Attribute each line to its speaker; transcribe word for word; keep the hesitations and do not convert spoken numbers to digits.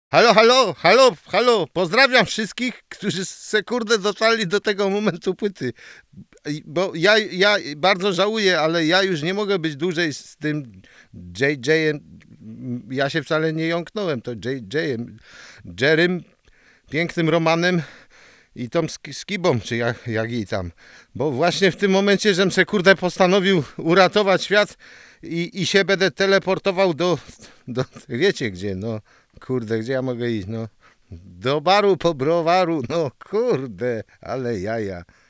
Speaker 1: Halo, halo, halo, halo, pozdrawiam wszystkich, którzy se kurde dotarli do tego momentu płyty. I- Bo ja, ja bardzo żałuję, ale ja już nie mogę być dłużej z tym J J-em. Ja się wcale nie jąknąłem, to J J-em, Jerrym, pięknym Romanem i tą sk- skibą, czy jak, jak jej tam. Bo właśnie w tym momencie, żem se kurde postanowił uratować świat i, i się będę teleportował do, do, wiecie gdzie, no kurde, gdzie ja mogę iść, no do baru po browaru, no kurde, ale jaja.